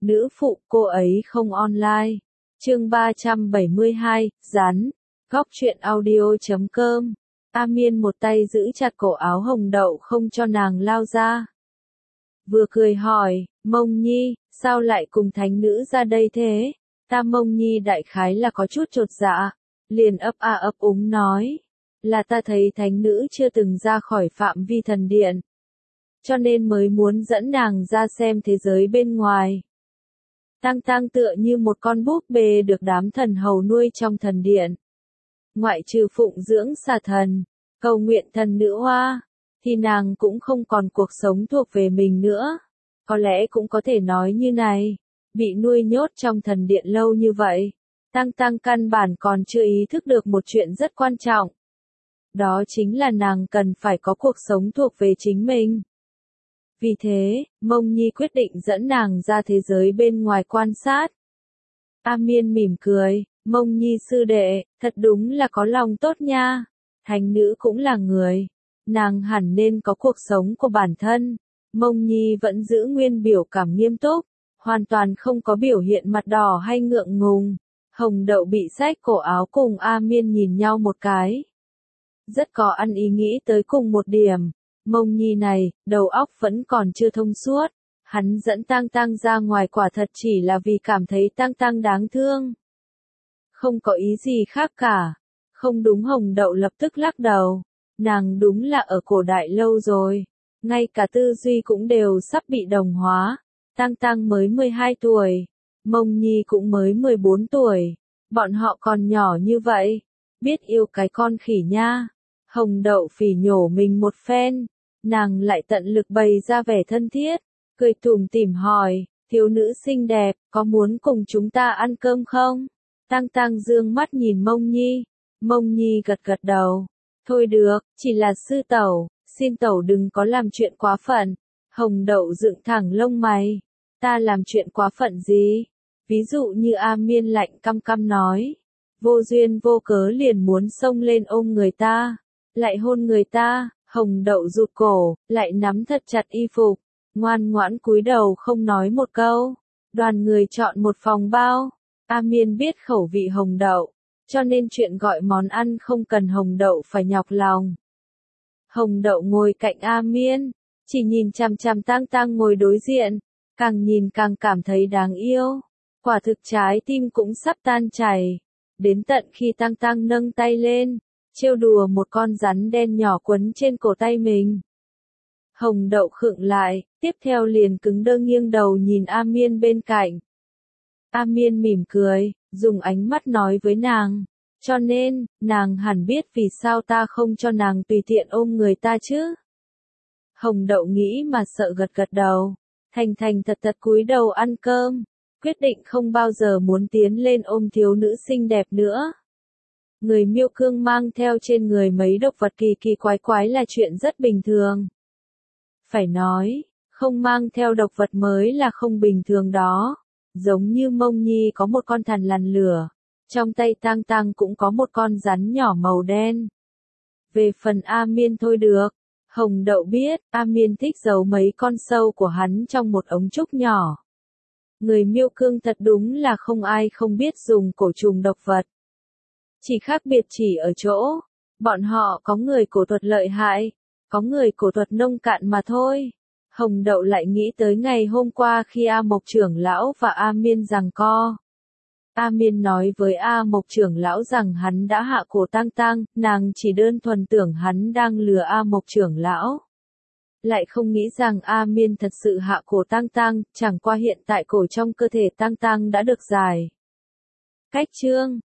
Nữ phụ cô ấy không online. Chương 372, rắn. Góc truyện audio.com. A Miên một tay giữ chặt cổ áo Hồng Đậu không cho nàng lao ra. Vừa cười hỏi, Mông Nhi, sao lại cùng thánh nữ ra đây thế? Ta Mông Nhi đại khái là có chút chột dạ, liền ấp a ấp úng nói, là ta thấy thánh nữ chưa từng ra khỏi phạm vi thần điện, cho nên mới muốn dẫn nàng ra xem thế giới bên ngoài. Tang Tang tựa như một con búp bê được đám thần hầu nuôi trong thần điện. Ngoại trừ phụng dưỡng xà thần, cầu nguyện thần nữ hoa, thì nàng cũng không còn cuộc sống thuộc về mình nữa. Có lẽ cũng có thể nói như này, bị nuôi nhốt trong thần điện lâu như vậy, Tang Tang căn bản còn chưa ý thức được một chuyện rất quan trọng. Đó chính là nàng cần phải có cuộc sống thuộc về chính mình. Vì thế, Mông Nhi quyết định dẫn nàng ra thế giới bên ngoài quan sát. A Miên mỉm cười, Mông Nhi sư đệ, thật đúng là có lòng tốt nha. Thánh nữ cũng là người, nàng hẳn nên có cuộc sống của bản thân. Mông Nhi vẫn giữ nguyên biểu cảm nghiêm túc, hoàn toàn không có biểu hiện mặt đỏ hay ngượng ngùng. Hồng Đậu bị xách cổ áo cùng A Miên nhìn nhau một cái. Rất có ăn ý nghĩ tới cùng một điểm. Mông Nhi này, đầu óc vẫn còn chưa thông suốt. Hắn dẫn Tang Tang ra ngoài quả thật chỉ là vì cảm thấy Tang Tang đáng thương. Không có ý gì khác cả. Không đúng. Hồng Đậu lập tức lắc đầu. Nàng đúng là ở cổ đại lâu rồi. Ngay cả tư duy cũng đều sắp bị đồng hóa. Tang Tang mới 12 tuổi. Mông Nhi cũng mới 14 tuổi. Bọn họ còn nhỏ như vậy. Biết yêu cái con khỉ nha. Hồng Đậu phỉ nhổ mình một phen. Nàng lại tận lực bày ra vẻ thân thiết. Cười tủm tỉm hỏi, thiếu nữ xinh đẹp, có muốn cùng chúng ta ăn cơm không? Tang Tang dương mắt nhìn Mông Nhi. Mông Nhi gật gật đầu. Thôi được, chỉ là sư tẩu, xin tẩu đừng có làm chuyện quá phận. Hồng Đậu dựng thẳng lông mày. Ta làm chuyện quá phận gì? Ví dụ như A Miên lạnh căm căm nói. Vô duyên vô cớ liền muốn xông lên ôm người ta. Lại hôn người ta. Hồng Đậu rụt cổ, lại nắm thật chặt y phục. Ngoan ngoãn cúi đầu không nói một câu. Đoàn người chọn một phòng bao. A Miên biết khẩu vị Hồng Đậu, cho nên chuyện gọi món ăn không cần Hồng Đậu phải nhọc lòng. Hồng Đậu ngồi cạnh A Miên, chỉ nhìn chằm chằm Tang Tang ngồi đối diện, càng nhìn càng cảm thấy đáng yêu. Quả thực trái tim cũng sắp tan chảy. Đến tận khi Tang Tang nâng tay lên, trêu đùa một con rắn đen nhỏ quấn trên cổ tay mình. Hồng Đậu khựng lại, tiếp theo liền cứng đơ nghiêng đầu nhìn A Miên bên cạnh. A Miên mỉm cười, dùng ánh mắt nói với nàng, cho nên, nàng hẳn biết vì sao ta không cho nàng tùy tiện ôm người ta chứ. Hồng Đậu nghĩ mà sợ gật gật đầu, thành thành thật thật cúi đầu ăn cơm, quyết định không bao giờ muốn tiến lên ôm thiếu nữ xinh đẹp nữa. Người miêu cương mang theo trên người mấy độc vật kỳ kỳ quái quái là chuyện rất bình thường. Phải nói, không mang theo độc vật mới là không bình thường đó. Giống như Mông Nhi có một con thằn lằn lửa, trong tay Tang Tang cũng có một con rắn nhỏ màu đen. Về phần A Miên thôi được, Hồng Đậu biết, A Miên thích giấu mấy con sâu của hắn trong một ống trúc nhỏ. Người miêu cương thật đúng là không ai không biết dùng cổ trùng độc vật. Chỉ khác biệt chỉ ở chỗ, bọn họ có người cổ thuật lợi hại, có người cổ thuật nông cạn mà thôi. Hồng Đậu lại nghĩ tới ngày hôm qua khi A Mộc trưởng lão và A Miên giằng co. A Miên nói với A Mộc trưởng lão rằng hắn đã hạ cổ Tang Tang, nàng chỉ đơn thuần tưởng hắn đang lừa A Mộc trưởng lão. Lại không nghĩ rằng A Miên thật sự hạ cổ Tang Tang, chẳng qua hiện tại cổ trong cơ thể Tang Tang đã được giải. Cách chương